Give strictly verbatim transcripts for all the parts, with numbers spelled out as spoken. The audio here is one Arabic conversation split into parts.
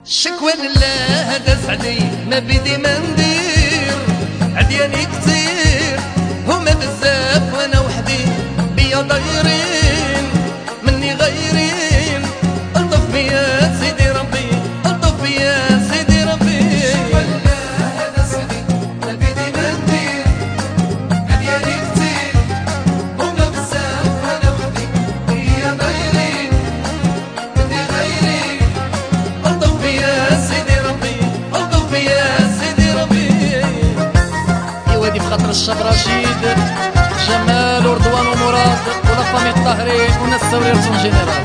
شكوى لله هذا سعدي ما بدي ما ندير عدياني كتير هما بزاف وانا وحدي بيا ضايرين مني غايرين الطف بيا سيدي ربي الطف بيا سيدي ربي شكوى لله هذا سعدي ما بدي ما ندير عدياني كتير هما بزاف وانا وحدي بيا ضايرين مني غايرين الطف بيا سيدي ربي الطف بيا سيدي ربي. ايوا دي بخاطر الشاب رشيد جمال ورضوان ومراد ولا فامي الطاهري وناس السورير سون جينيرال.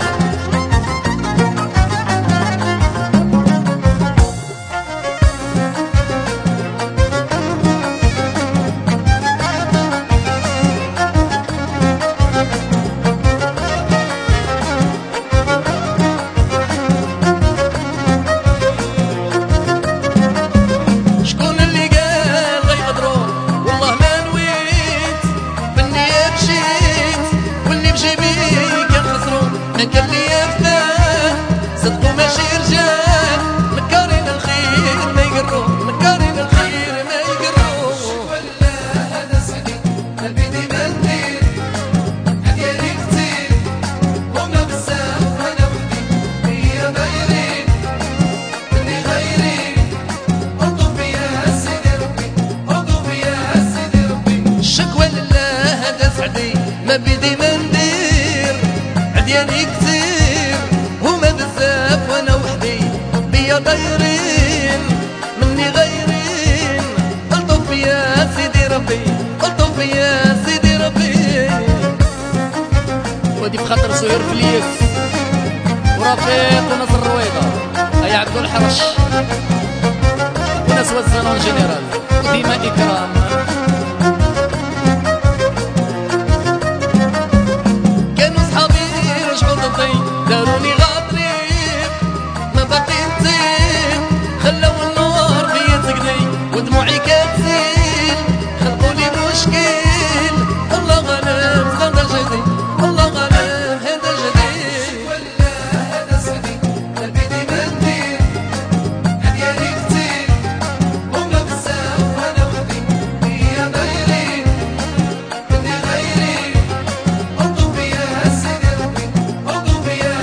ما كان لي فتاه صدقوا ماشي رجال مكارين الخير ما يقروا مكارين الخير ما يقروا. شكوى لله هذا سعدي ما بدي ما ندير عدياني كتير هما بزاف وانا وحدي بيا ضايرين مني غايرين الطف بيا سيدي ربي الطف بيا سيدي ربي. شكوى لله هذا سعدي ما بدي ما ندير عدياني كتير هما بزاف وانا وحدي بيا ضايرين مني غايرين الطف بيا سيدي ربي الطف بيا سيدي ربي. ودي بخاطر سهير فليس ورفيق وناس الرويضة هيا عبدو الحرش وناس وزنون جنرال وديما إكرام. داروني غاطريق ما باقي نطيق خلاو النور فيا تقدي ودموعي كتزيد خلقولي مشكل الله غالب هذا جدي الله غالب هذا جدي. شكوى لله هذا سعدي ما بدي ما ندير عدياني كتير هما بزاف وانا وحدي بيا ضايرين مني غايرين الطف بيا سيدي ربي الطف بيا.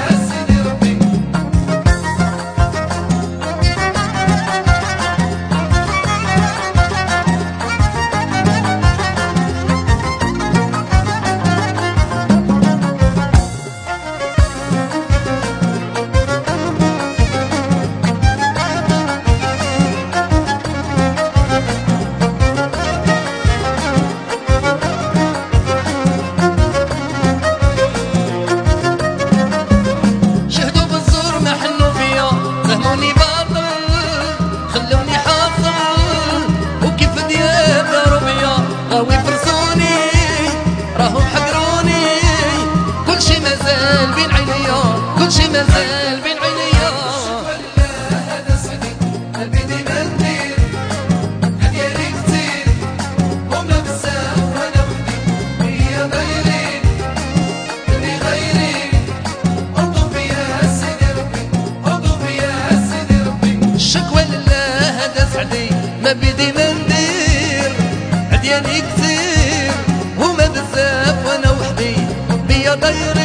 بين عينيا كل شي مازال بين عينيا. شكوى لله هذا سعدي ما بدي ما ندير عدياني كتير هما بزاف وانا وحدي بيا ضايرين مني غايرين الطف بيا سيدي ربي الطف بيا سيدي ربي. شكوى لله هذا سعدي ما بدي ما ندير عدياني كتير هما بزاف وانا وحدي بيا ضايرين